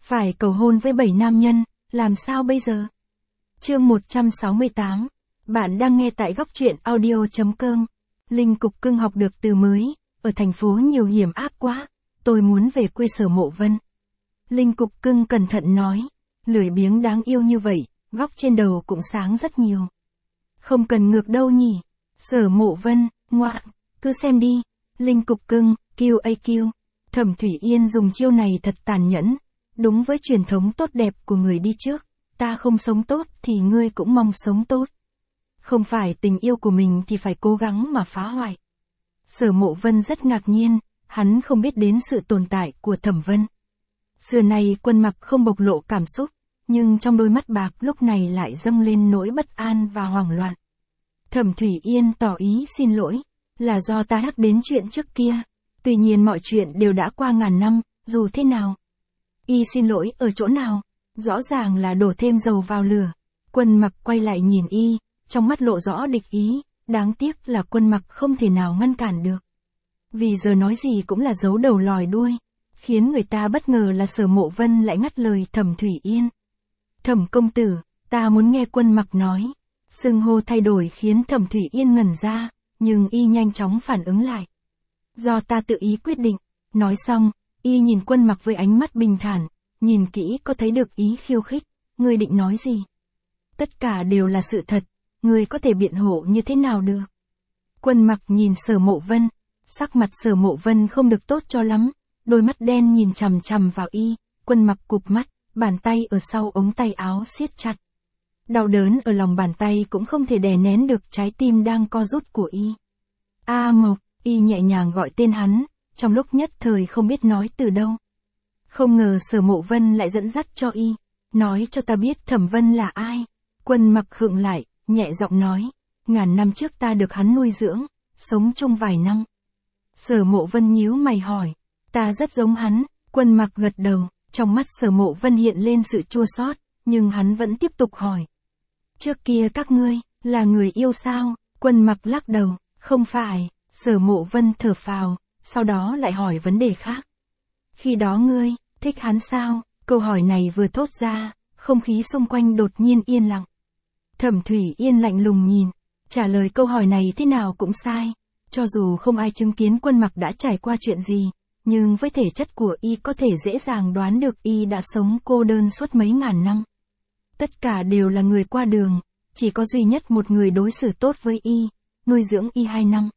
Phải cầu hôn với 7 nam nhân, làm sao bây giờ? Chương 168. Bạn đang nghe tại góc truyện audio.com. Linh Cục Cưng học được từ mới, ở thành phố nhiều hiểm ác quá, tôi muốn về quê Sở Mộ Vân. Linh Cục Cưng cẩn thận nói, lười biếng đáng yêu như vậy, góc trên đầu cũng sáng rất nhiều. Không cần ngược đâu nhỉ? Sở Mộ Vân, ngoạn, cứ xem đi. Linh Cục Cưng, QAQ. Thẩm Thủy Yên dùng chiêu này thật tàn nhẫn, đúng với truyền thống tốt đẹp của người đi trước. Ta không sống tốt thì ngươi cũng mong sống tốt. Không phải tình yêu của mình thì phải cố gắng mà phá hoại. Sở Mộ Vân rất ngạc nhiên, hắn không biết đến sự tồn tại của Thẩm Vân. Xưa nay Quân Mặc không bộc lộ cảm xúc, nhưng trong đôi mắt bạc lúc này lại dâng lên nỗi bất an và hoảng loạn. Thẩm Thủy Yên tỏ ý xin lỗi, là do ta nhắc đến chuyện trước kia. Tuy nhiên mọi chuyện đều đã qua ngàn năm, dù thế nào. Y xin lỗi ở chỗ nào? Rõ ràng là đổ thêm dầu vào lửa. Quân Mặc quay lại nhìn Y, trong mắt lộ rõ địch ý, đáng tiếc là Quân Mặc không thể nào ngăn cản được. Vì giờ nói gì cũng là giấu đầu lòi đuôi, khiến người ta bất ngờ là Sở Mộ Vân lại ngắt lời Thẩm Thủy Yên. Thẩm công tử, ta muốn nghe Quân Mặc nói. Xưng hô thay đổi khiến Thẩm Thủy Yên ngẩn ra, nhưng Y nhanh chóng phản ứng lại. Do ta tự ý quyết định. Nói xong, Y nhìn Quân Mặc với ánh mắt bình thản, nhìn kỹ có thấy được ý khiêu khích. Ngươi định nói gì? Tất cả đều là sự thật, ngươi có thể biện hộ như thế nào được? Quân Mặc nhìn Sở Mộ Vân, sắc mặt Sở Mộ Vân không được tốt cho lắm, đôi mắt đen nhìn chằm chằm vào Y. Quân Mặc cụp mắt, bàn tay ở sau ống tay áo siết chặt. Đau đớn ở lòng bàn tay cũng không thể đè nén được trái tim đang co rút của Y. A Mộc, Y nhẹ nhàng gọi tên hắn, trong lúc nhất thời không biết nói từ đâu. Không ngờ Sở Mộ Vân lại dẫn dắt cho Y, nói cho ta biết Thẩm Vân là ai. Quân Mặc khựng lại, nhẹ giọng nói, ngàn năm trước ta được hắn nuôi dưỡng, sống chung vài năm. Sở Mộ Vân nhíu mày hỏi, ta rất giống hắn. Quân Mặc gật đầu, trong mắt Sở Mộ Vân hiện lên sự chua xót, nhưng hắn vẫn tiếp tục hỏi. Trước kia các ngươi, là người yêu sao? Quân Mặc lắc đầu, không phải. Sở Mộ Vân thở phào, sau đó lại hỏi vấn đề khác. Khi đó ngươi, thích hắn sao? Câu hỏi này vừa thốt ra, không khí xung quanh đột nhiên yên lặng. Thẩm Thủy Yên lạnh lùng nhìn, trả lời câu hỏi này thế nào cũng sai. Cho dù không ai chứng kiến Quân Mặc đã trải qua chuyện gì, nhưng với thể chất của Y có thể dễ dàng đoán được Y đã sống cô đơn suốt mấy ngàn năm. Tất cả đều là người qua đường, chỉ có duy nhất một người đối xử tốt với Y, nuôi dưỡng Y 2 năm.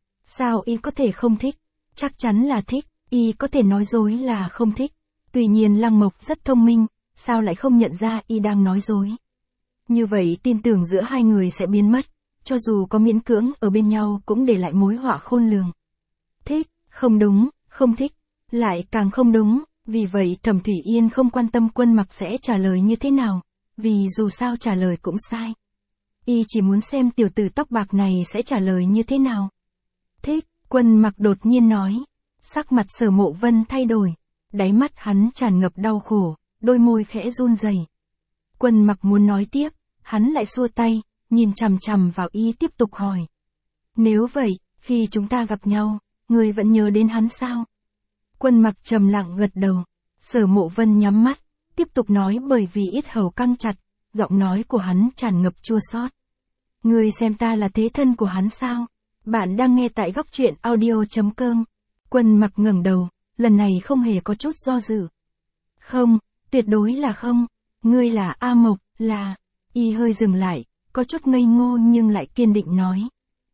Sao Y có thể không thích? Chắc chắn là thích. Y có thể nói dối là không thích. Tuy nhiên Lăng Mộc rất thông minh, sao lại không nhận ra Y đang nói dối? Như vậy tin tưởng giữa hai người sẽ biến mất, cho dù có miễn cưỡng ở bên nhau cũng để lại mối họa khôn lường. Thích, không đúng, không thích, lại càng không đúng. Vì vậy Thẩm Thủy Yên không quan tâm Quân Mặc sẽ trả lời như thế nào, vì dù sao trả lời cũng sai. Y chỉ muốn xem tiểu tử tóc bạc này sẽ trả lời như thế nào. Thích, Quân Mặc đột nhiên nói. Sắc mặt Sở Mộ Vân thay đổi, đáy mắt hắn tràn ngập đau khổ, đôi môi khẽ run rẩy. Quân Mặc muốn nói tiếp, hắn lại xua tay, nhìn chằm chằm vào Y tiếp tục hỏi. Nếu vậy, khi chúng ta gặp nhau, ngươi vẫn nhớ đến hắn sao? Quân Mặc trầm lặng gật đầu. Sở Mộ Vân nhắm mắt, tiếp tục nói bởi vì yết hầu căng chặt, giọng nói của hắn tràn ngập chua xót. Ngươi xem ta là thế thân của hắn sao? Bạn đang nghe tại góc truyện audio.com. Quân Mặc ngẩng đầu, lần này không hề có chút do dự. Không, tuyệt đối là không. Ngươi là A Mộc, là... Y hơi dừng lại, có chút ngây ngô nhưng lại kiên định nói.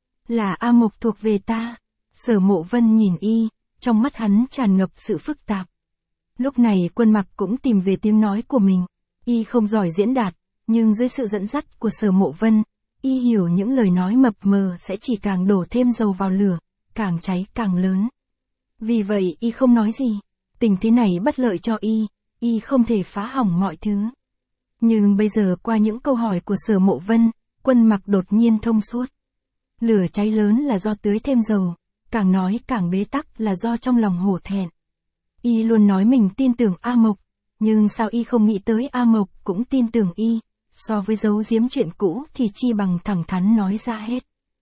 Là A Mộc thuộc về ta. Sở Mộ Vân nhìn Y, trong mắt hắn tràn ngập sự phức tạp. Lúc này Quân Mặc cũng tìm về tiếng nói của mình. Y không giỏi diễn đạt, nhưng dưới sự dẫn dắt của Sở Mộ Vân, Y hiểu những lời nói mập mờ sẽ chỉ càng đổ thêm dầu vào lửa, càng cháy càng lớn. Vì vậy Y không nói gì. Tình thế này bất lợi cho Y không thể phá hỏng mọi thứ. Nhưng bây giờ qua những câu hỏi của Sở Mộ Vân, Quân Mặc đột nhiên thông suốt. Lửa cháy lớn là do tưới thêm dầu, càng nói càng bế tắc là do trong lòng hổ thẹn. Y luôn nói mình tin tưởng A Mộc, nhưng sao Y không nghĩ tới A Mộc cũng tin tưởng Y, so với giấu giếm chuyện cũ thì chi bằng thẳng thắn nói ra hết.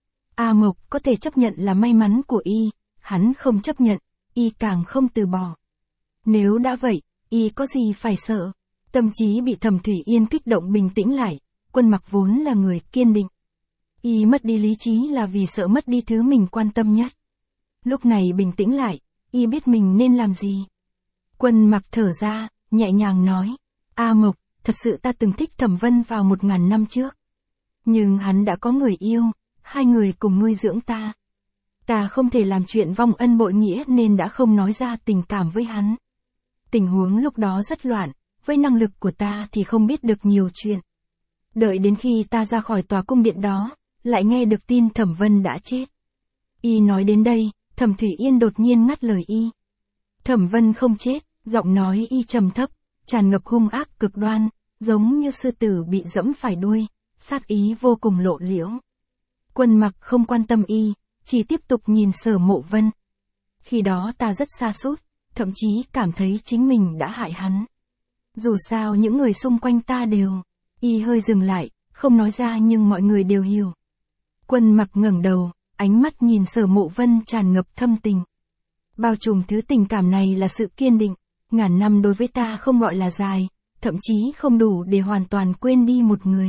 A Mộc có thể chấp nhận là may mắn của Y, hắn không chấp nhận, Y càng không từ bỏ. Nếu đã vậy, y có gì phải sợ. Tâm trí bị Thẩm Thủy Yên kích động bình tĩnh lại, Quân Mặc vốn là người kiên định. Y mất đi lý trí là vì sợ mất đi thứ mình quan tâm nhất. Lúc này bình tĩnh lại, y biết mình nên làm gì. Quân Mặc thở ra, nhẹ nhàng nói, A Mộc, thật sự ta từng thích Thẩm Vân vào 1000 năm trước. Nhưng hắn đã có người yêu, hai người cùng nuôi dưỡng ta. Ta không thể làm chuyện vong ân bội nghĩa nên đã không nói ra tình cảm với hắn. Tình huống lúc đó rất loạn, với năng lực của ta thì không biết được nhiều chuyện. Đợi đến khi ta ra khỏi tòa cung điện đó, lại nghe được tin Thẩm Vân đã chết. Y nói đến đây, Thẩm Thủy Yên đột nhiên ngắt lời y. Thẩm Vân không chết, giọng nói y trầm thấp, tràn ngập hung ác cực đoan, giống như sư tử bị giẫm phải đuôi, sát ý vô cùng lộ liễu. Quân Mặc không quan tâm y, chỉ tiếp tục nhìn Sở Mộ Vân. Khi đó ta rất sa sút, thậm chí cảm thấy chính mình đã hại hắn. Dù sao những người xung quanh ta đều, y hơi dừng lại, không nói ra nhưng mọi người đều hiểu. Quân Mặc ngẩng đầu, ánh mắt nhìn Sở Mộ Vân tràn ngập thâm tình. Bao trùm thứ tình cảm này là sự kiên định, 1000 năm đối với ta không gọi là dài, thậm chí không đủ để hoàn toàn quên đi một người.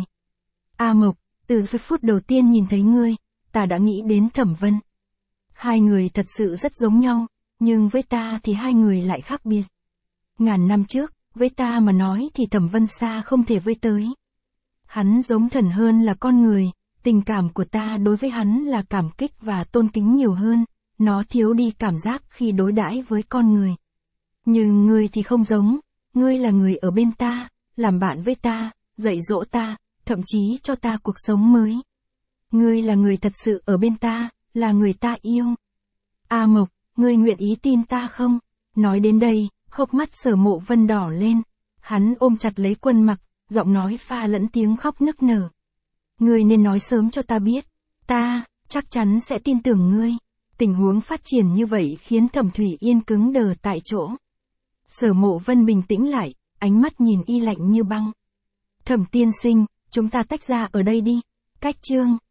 A Mộc, từ phút đầu tiên nhìn thấy ngươi, ta đã nghĩ đến Thẩm Vân. Hai người thật sự rất giống nhau, nhưng với ta thì hai người lại khác biệt. 1000 năm trước, với ta mà nói thì Thẩm Vân xa không thể với tới. Hắn giống thần hơn là con người, tình cảm của ta đối với hắn là cảm kích và tôn kính nhiều hơn, nó thiếu đi cảm giác khi đối đãi với con người. Nhưng ngươi thì không giống, ngươi là người ở bên ta, làm bạn với ta, dạy dỗ ta, thậm chí cho ta cuộc sống mới. Ngươi là người thật sự ở bên ta, là người ta yêu. A Mộc, ngươi nguyện ý tin ta không? Nói đến đây, hốc mắt Sở Mộ Vân đỏ lên. Hắn ôm chặt lấy Quân Mặc, giọng nói pha lẫn tiếng khóc nức nở. Ngươi nên nói sớm cho ta biết. Ta, chắc chắn sẽ tin tưởng ngươi. Tình huống phát triển như vậy khiến Thẩm Thủy Yên cứng đờ tại chỗ. Sở Mộ Vân bình tĩnh lại, ánh mắt nhìn y lạnh như băng. Thẩm tiên sinh, chúng ta tách ra ở đây đi. Cách chương.